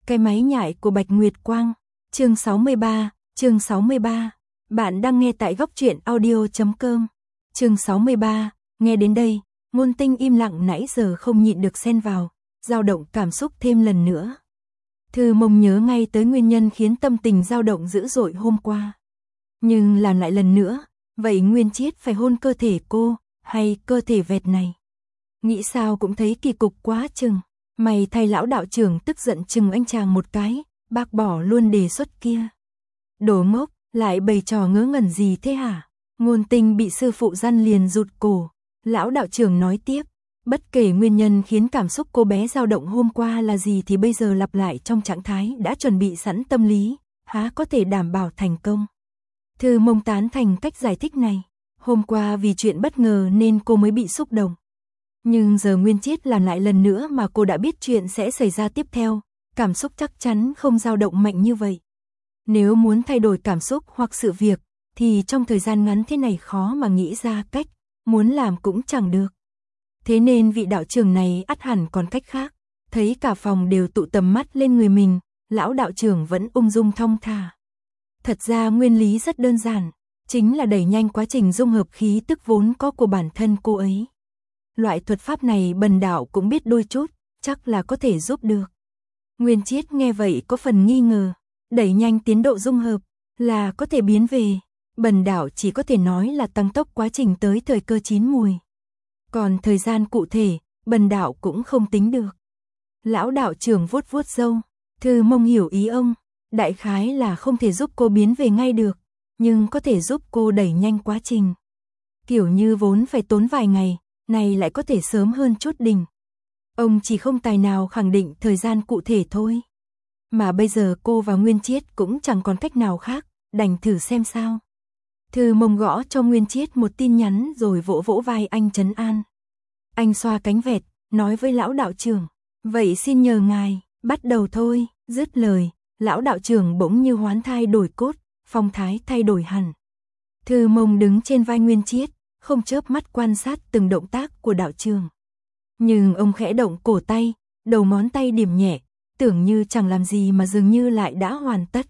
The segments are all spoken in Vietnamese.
Cái máy nhại của Bạch Nguyệt Quang, chương 63. Bạn đang nghe tại góc truyện audio.com. Chương 63, nghe đến đây, Ngôn Tinh im lặng nãy giờ không nhịn được xen vào, dao động cảm xúc thêm lần nữa. Thư Mông nhớ ngay tới nguyên nhân khiến tâm tình dao động dữ dội hôm qua. Nhưng làm lại lần nữa, vậy Nguyên Chiết phải hôn cơ thể cô, hay cơ thể vẹt này? Nghĩ sao cũng thấy kỳ cục quá chừng. Mày thay lão đạo trưởng tức giận chừng anh chàng một cái, bác bỏ luôn đề xuất kia. Đồ ngốc, lại bày trò ngớ ngẩn gì thế hả? Ngôn Tinh bị sư phụ răn liền rụt cổ. Lão đạo trưởng nói tiếp, bất kể nguyên nhân khiến cảm xúc cô bé dao động hôm qua là gì thì bây giờ lặp lại trong trạng thái đã chuẩn bị sẵn tâm lý, há có thể đảm bảo thành công. Thư Mông tán thành cách giải thích này. Hôm qua vì chuyện bất ngờ nên cô mới bị xúc động. Nhưng giờ Nguyên Chiết làm lại lần nữa mà cô đã biết chuyện sẽ xảy ra tiếp theo, cảm xúc chắc chắn không dao động mạnh như vậy. Nếu muốn thay đổi cảm xúc hoặc sự việc, thì trong thời gian ngắn thế này khó mà nghĩ ra cách, muốn làm cũng chẳng được. Thế nên vị đạo trưởng này ắt hẳn còn cách khác. Thấy cả phòng đều tụ tầm mắt lên người mình, lão đạo trưởng vẫn ung dung thong thả. Thật ra nguyên lý rất đơn giản, chính là đẩy nhanh quá trình dung hợp khí tức vốn có của bản thân cô ấy. Loại thuật pháp này Bần đạo cũng biết đôi chút, chắc là có thể giúp được. Nguyên Chiết nghe vậy có phần nghi ngờ, đẩy nhanh tiến độ dung hợp là có thể biến về. Bần đạo chỉ có thể nói là tăng tốc quá trình tới thời cơ chín mùi. Còn thời gian cụ thể, Bần đạo cũng không tính được. Lão đạo trưởng vuốt vuốt râu, Thư Mông hiểu ý ông, đại khái là không thể giúp cô biến về ngay được, nhưng có thể giúp cô đẩy nhanh quá trình. Kiểu như vốn phải tốn vài ngày, này lại có thể sớm hơn chút đỉnh. Ông chỉ không tài nào khẳng định thời gian cụ thể thôi. Mà bây giờ cô và Nguyên Chiết cũng chẳng còn cách nào khác, đành thử xem sao. Thư Mông gõ cho Nguyên Chiết một tin nhắn rồi vỗ vỗ vai anh trấn an. Anh xoa cánh vẹt, nói với lão đạo trưởng, vậy xin nhờ ngài, bắt đầu thôi. Dứt lời, lão đạo trưởng bỗng như hoán thai đổi cốt, phong thái thay đổi hẳn. Thư Mông đứng trên vai Nguyên Chiết, không chớp mắt quan sát từng động tác của đạo trưởng. Nhưng ông khẽ động cổ tay, đầu ngón tay điểm nhẹ, tưởng như chẳng làm gì mà dường như lại đã hoàn tất.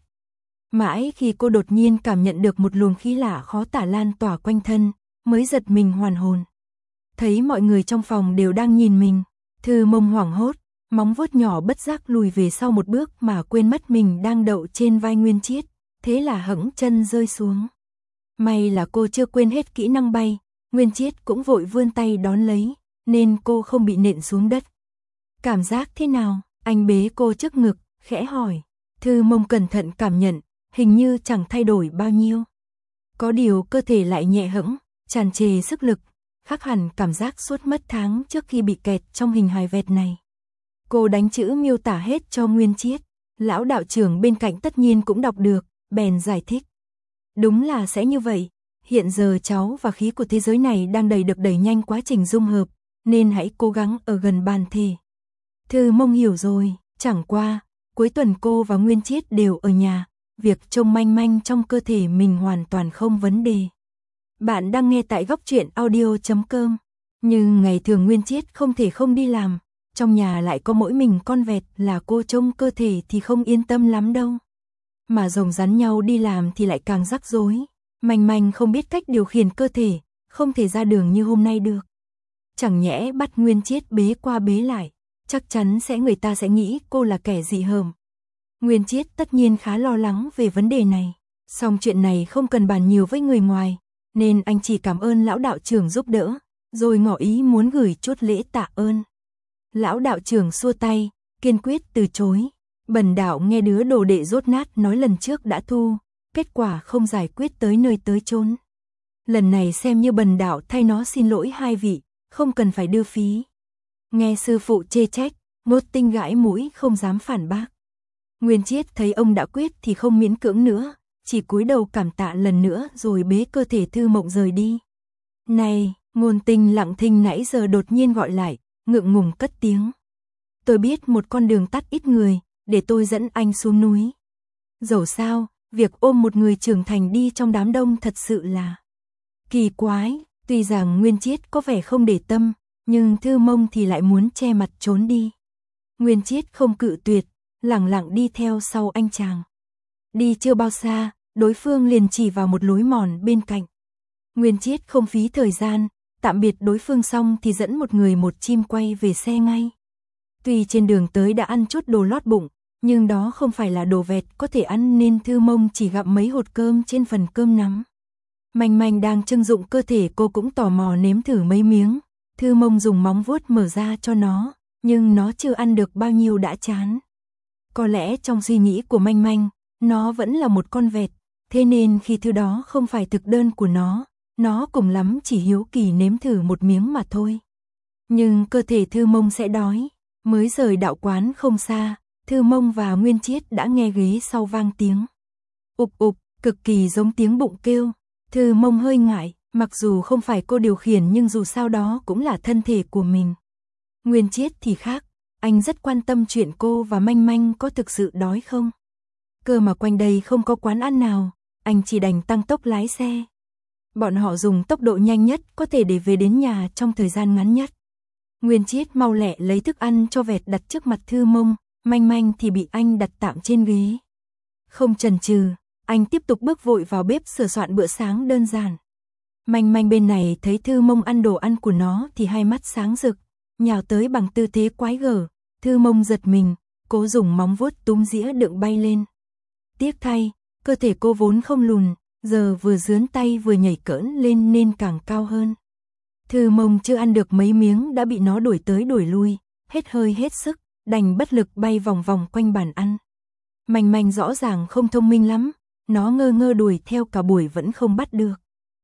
Mãi khi cô đột nhiên cảm nhận được một luồng khí lạ khó tả lan tỏa quanh thân, mới giật mình hoàn hồn. Thấy mọi người trong phòng đều đang nhìn mình, Thư Mông hoảng hốt, móng vuốt nhỏ bất giác lùi về sau một bước mà quên mất mình đang đậu trên vai Nguyên Chiết, thế là hẫng chân rơi xuống. May là cô chưa quên hết kỹ năng bay, Nguyên Chiết cũng vội vươn tay đón lấy, nên cô không bị nện xuống đất. Cảm giác thế nào? Anh bế cô trước ngực, khẽ hỏi. Thư Mông cẩn thận cảm nhận, hình như chẳng thay đổi bao nhiêu. Có điều cơ thể lại nhẹ hẫng, tràn trề sức lực, khác hẳn cảm giác suốt mất tháng trước khi bị kẹt trong hình hài vẹt này. Cô đánh chữ miêu tả hết cho Nguyên Chiết, lão đạo trưởng bên cạnh tất nhiên cũng đọc được, bèn giải thích. Đúng là sẽ như vậy, hiện giờ cháu và khí của thế giới này đang đẩy nhanh quá trình dung hợp, nên hãy cố gắng ở gần bản thể. Thư Mông hiểu rồi, chẳng qua, cuối tuần cô và Nguyên Chiết đều ở nhà, việc trông manh manh trong cơ thể mình hoàn toàn không vấn đề. Bạn đang nghe tại góc truyện audio.com, nhưng ngày thường Nguyên Chiết không thể không đi làm, trong nhà lại có mỗi mình con vẹt là cô trông cơ thể thì không yên tâm lắm đâu. Mà rồng rắn nhau đi làm thì lại càng rắc rối, manh manh không biết cách điều khiển cơ thể, không thể ra đường như hôm nay được. Chẳng nhẽ bắt Nguyên Chiết bế qua bế lại, chắc chắn người ta sẽ nghĩ cô là kẻ dị hợm. Nguyên Chiết tất nhiên khá lo lắng về vấn đề này, song chuyện này không cần bàn nhiều với người ngoài, nên anh chỉ cảm ơn lão đạo trưởng giúp đỡ, rồi ngỏ ý muốn gửi chút lễ tạ ơn. Lão đạo trưởng xua tay, kiên quyết từ chối. Bần đạo nghe đứa đồ đệ dốt nát nói lần trước đã thu, kết quả không giải quyết tới nơi tới chốn. Lần này xem như bần đạo thay nó xin lỗi hai vị, không cần phải đưa phí. Nghe sư phụ chê trách, Ngôn Tinh gãi mũi không dám phản bác. Nguyên Chiết thấy ông đã quyết thì không miễn cưỡng nữa, chỉ cúi đầu cảm tạ lần nữa rồi bế cơ thể Thư Mộng rời đi. Này, Ngôn Tinh lặng thinh nãy giờ đột nhiên gọi lại, ngượng ngùng cất tiếng. Tôi biết một con đường tắt ít người, để tôi dẫn anh xuống núi. Dẫu sao, việc ôm một người trưởng thành đi trong đám đông thật sự là kỳ quái. Tuy rằng Nguyên Chiết có vẻ không để tâm, nhưng Thư Mông thì lại muốn che mặt trốn đi. Nguyên Chiết không cự tuyệt, lẳng lặng đi theo sau anh chàng. Đi chưa bao xa, đối phương liền chỉ vào một lối mòn bên cạnh. Nguyên Chiết không phí thời gian, tạm biệt đối phương xong thì dẫn một người một chim quay về xe ngay. Tuy trên đường tới đã ăn chút đồ lót bụng, nhưng đó không phải là đồ vẹt có thể ăn nên Thư Mông chỉ gặm mấy hột cơm trên phần cơm nắm. Manh Manh đang trưng dụng cơ thể, cô cũng tò mò nếm thử mấy miếng. Thư Mông dùng móng vuốt mở ra cho nó, nhưng nó chưa ăn được bao nhiêu đã chán. Có lẽ trong suy nghĩ của Manh Manh, nó vẫn là một con vẹt, thế nên khi thứ đó không phải thực đơn của nó cùng lắm chỉ hiếu kỳ nếm thử một miếng mà thôi. Nhưng cơ thể Thư Mông sẽ đói. Mới rời đạo quán không xa, Thư Mông và Nguyên Chiết đã nghe ghế sau vang tiếng ục ục, cực kỳ giống tiếng bụng kêu. Thư Mông hơi ngại, mặc dù không phải cô điều khiển nhưng dù sao đó cũng là thân thể của mình. Nguyên Chiết thì khác, anh rất quan tâm chuyện cô và Manh Manh có thực sự đói không. Cơ mà quanh đây không có quán ăn nào, anh chỉ đành tăng tốc lái xe. Bọn họ dùng tốc độ nhanh nhất có thể để về đến nhà trong thời gian ngắn nhất. Nguyên Chiết mau lẹ lấy thức ăn cho vẹt đặt trước mặt Thư Mông, Manh Manh thì bị anh đặt tạm trên ghế. Không chần chừ, anh tiếp tục bước vội vào bếp sửa soạn bữa sáng đơn giản. Manh Manh bên này thấy Thư Mông ăn đồ ăn của nó thì hai mắt sáng rực, nhào tới bằng tư thế quái gở. Thư Mông giật mình, cố dùng móng vuốt túm dĩa đựng bay lên. Tiếc thay, cơ thể cô vốn không lùn, giờ vừa dướn tay vừa nhảy cỡn lên nên càng cao hơn. Thư Mông chưa ăn được mấy miếng đã bị nó đuổi tới đuổi lui, hết hơi hết sức, đành bất lực bay vòng vòng quanh bàn ăn. Manh Manh rõ ràng không thông minh lắm, nó ngơ ngơ đuổi theo cả buổi vẫn không bắt được.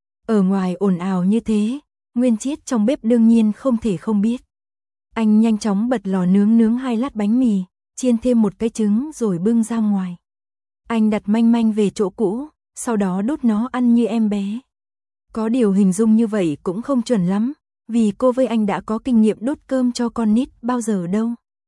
Ở ngoài ồn ào như thế, Nguyên Chiết trong bếp đương nhiên không thể không biết. Anh nhanh chóng bật lò nướng 2 lát bánh mì, chiên thêm một cái trứng rồi bưng ra ngoài. Anh đặt Manh Manh về chỗ cũ, sau đó đút nó ăn như em bé. Có điều hình dung như vậy cũng không chuẩn lắm, vì cô với anh đã có kinh nghiệm đút cơm cho con nít bao giờ đâu.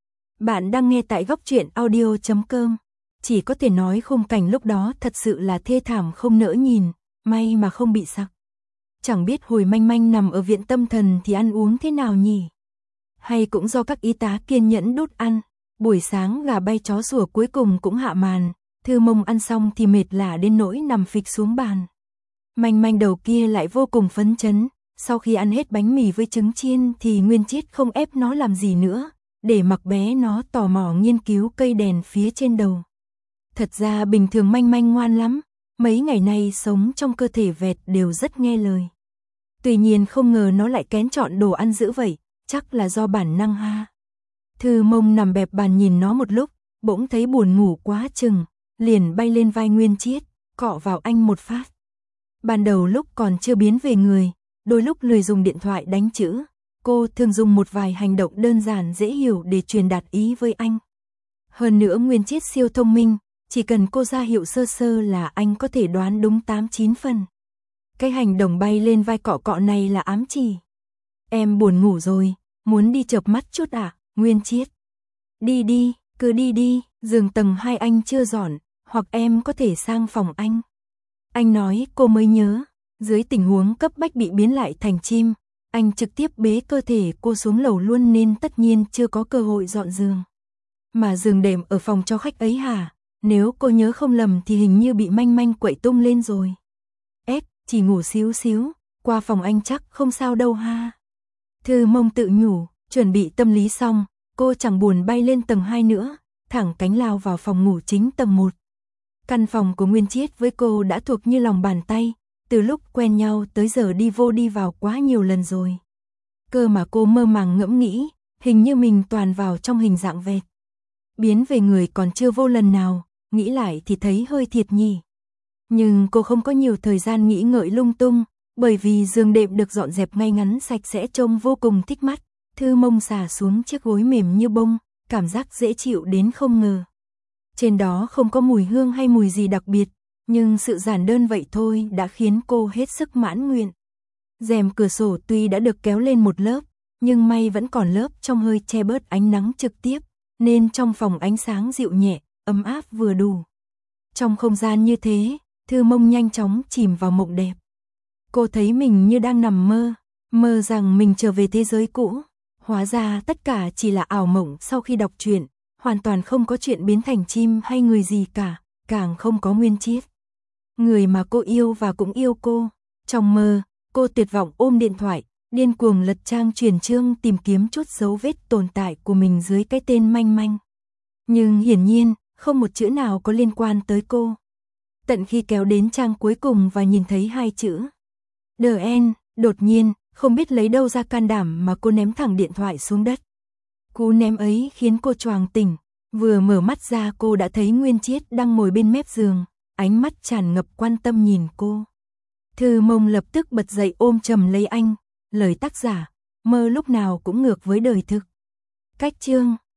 Bạn đang nghe tại góc truyện audio.com. Chỉ có thể nói khung cảnh lúc đó thật sự là thê thảm không nỡ nhìn, may mà không bị sặc. Chẳng biết hồi Manh Manh nằm ở viện tâm thần thì ăn uống thế nào nhỉ? Hay cũng do các y tá kiên nhẫn đút ăn, buổi sáng gà bay chó sủa cuối cùng cũng hạ màn, Thư Mông ăn xong thì mệt lả đến nỗi nằm phịch xuống bàn. Manh Manh đầu kia lại vô cùng phấn chấn, sau khi ăn hết bánh mì với trứng chiên thì Nguyên Chiết không ép nó làm gì nữa, để mặc bé nó tò mò nghiên cứu cây đèn phía trên đầu. Thật ra bình thường Manh Manh ngoan lắm, mấy ngày nay sống trong cơ thể vẹt đều rất nghe lời. Tuy nhiên không ngờ nó lại kén chọn đồ ăn dữ vậy, chắc là do bản năng ha. Thư Mông nằm bẹp bàn nhìn nó một lúc, bỗng thấy buồn ngủ quá chừng, liền bay lên vai Nguyên Chiết, cọ vào anh một phát. Ban đầu lúc còn chưa biến về người, đôi lúc lười dùng điện thoại đánh chữ, cô thường dùng một vài hành động đơn giản dễ hiểu để truyền đạt ý với anh. Hơn nữa Nguyên Chiết siêu thông minh, chỉ cần cô ra hiệu sơ sơ là anh có thể đoán đúng 8-9 phần. Cái hành động bay lên vai cọ cọ này là ám chỉ. Em buồn ngủ rồi, muốn đi chợp mắt chút à, Nguyên Chiết? Đi đi, cứ đi đi, giường tầng 2 anh chưa dọn, hoặc em có thể sang phòng anh. Anh nói cô mới nhớ, dưới tình huống cấp bách bị biến lại thành chim, anh trực tiếp bế cơ thể cô xuống lầu luôn nên tất nhiên chưa có cơ hội dọn giường. Mà giường đệm ở phòng cho khách ấy hả? Nếu cô nhớ không lầm thì hình như bị Manh Manh quậy tung lên rồi. Chỉ ngủ xíu xíu, qua phòng anh chắc không sao đâu ha. Thư Mông tự nhủ, chuẩn bị tâm lý xong, cô chẳng buồn bay lên tầng 2 nữa, thẳng cánh lao vào phòng ngủ chính tầng 1. Căn phòng của Nguyên Chiết với cô đã thuộc như lòng bàn tay, từ lúc quen nhau tới giờ đi vô đi vào quá nhiều lần rồi. Cơ mà cô mơ màng ngẫm nghĩ, hình như mình toàn vào trong hình dạng vẹt. Biến về người còn chưa vô lần nào, nghĩ lại thì thấy hơi thiệt nhỉ. Nhưng cô không có nhiều thời gian nghĩ ngợi lung tung, bởi vì giường đệm được dọn dẹp ngay ngắn sạch sẽ trông vô cùng thích mắt. Thư Mông xả xuống chiếc gối mềm như bông, cảm giác dễ chịu đến không ngờ. Trên đó không có mùi hương hay mùi gì đặc biệt, nhưng sự giản đơn vậy thôi đã khiến cô hết sức mãn nguyện. Rèm cửa sổ tuy đã được kéo lên một lớp, nhưng may vẫn còn lớp trong hơi che bớt ánh nắng trực tiếp, nên trong phòng ánh sáng dịu nhẹ, ấm áp vừa đủ. Trong không gian như thế, Thư Mông nhanh chóng chìm vào mộng đẹp. Cô thấy mình như đang nằm mơ, mơ rằng mình trở về thế giới cũ. Hóa ra tất cả chỉ là ảo mộng sau khi đọc truyện, hoàn toàn không có chuyện biến thành chim hay người gì cả, càng không có Nguyên Chiết. Người mà cô yêu và cũng yêu cô. Trong mơ, cô tuyệt vọng ôm điện thoại, điên cuồng lật trang truyền chương tìm kiếm chút dấu vết tồn tại của mình dưới cái tên Manh Manh. Nhưng hiển nhiên, không một chữ nào có liên quan tới cô. Tận khi kéo đến trang cuối cùng và nhìn thấy hai chữ The End, đột nhiên, không biết lấy đâu ra can đảm mà cô ném thẳng điện thoại xuống đất. Cú ném ấy khiến cô choàng tỉnh, vừa mở mắt ra cô đã thấy Nguyên Chiết đang ngồi bên mép giường, ánh mắt tràn ngập quan tâm nhìn cô. Thư Mông lập tức bật dậy ôm chầm lấy anh, lời tác giả, mơ lúc nào cũng ngược với đời thực. Cách chương